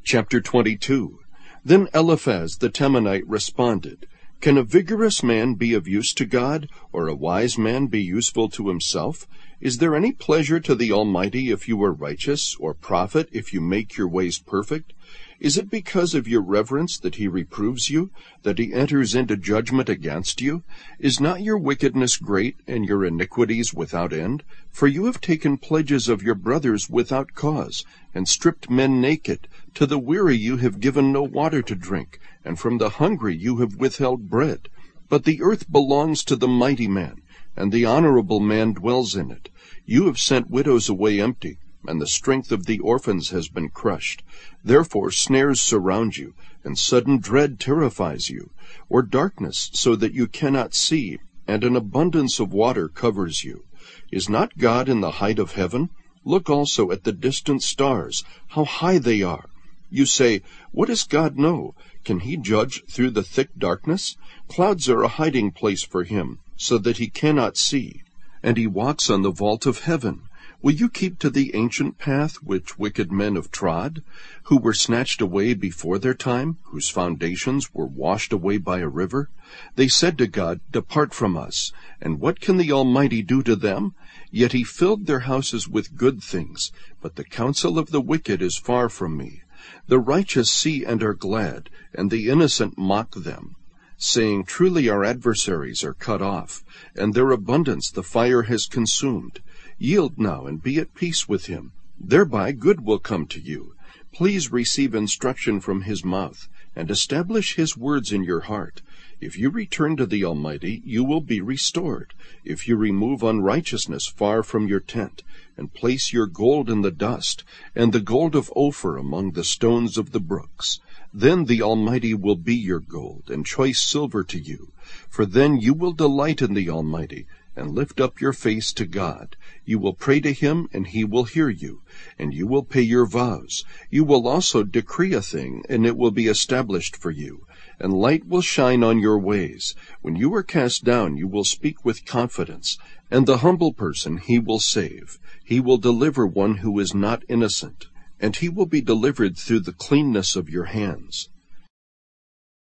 Chapter 22. Then Eliphaz the Temanite responded, Can a vigorous man be of use to God, or a wise man be useful to himself? Is there any pleasure to the Almighty if you are righteous, or profit if you make your ways perfect? Is it because of your reverence that he reproves you, that he enters into judgment against you? Is not your wickedness great, and your iniquities without end? For you have taken pledges of your brothers without cause, and stripped men naked. To the weary you have given no water to drink, and from the hungry you have withheld bread. But the earth belongs to the mighty man, and the honorable man dwells in it. You have sent widows away empty, and the strength of the orphans has been crushed. Therefore snares surround you, and sudden dread terrifies you, or darkness so that you cannot see, and an abundance of water covers you. Is not God in the height of heaven? Look also at the distant stars, how high they are. You say, What does God know? Can he judge through the thick darkness? Clouds are a hiding place for him, so that he cannot see. And he walks on the vault of heaven. Will you keep to the ancient path which wicked men have trod, who were snatched away before their time, whose foundations were washed away by a river? They said to God, Depart from us. And what can the Almighty do to them? Yet he filled their houses with good things, but the counsel of the wicked is far from me. The righteous see and are glad, and the innocent mock them, saying, Truly our adversaries are cut off, and their abundance the fire has consumed. Yield now and be at peace with him. Thereby good will come to you. Please receive instruction from his mouth, and establish his words in your heart. If you return to the Almighty, you will be restored. If you remove unrighteousness far from your tent, and place your gold in the dust, and the gold of Ophir among the stones of the brooks, then the Almighty will be your gold, and choice silver to you. For then you will delight in the Almighty, and lift up your face to God. You will pray to him, and he will hear you, and you will pay your vows. You will also decree a thing, and it will be established for you, and light will shine on your ways. When you are cast down, you will speak with confidence, and the humble person he will save. He will deliver one who is not innocent, and he will be delivered through the cleanness of your hands.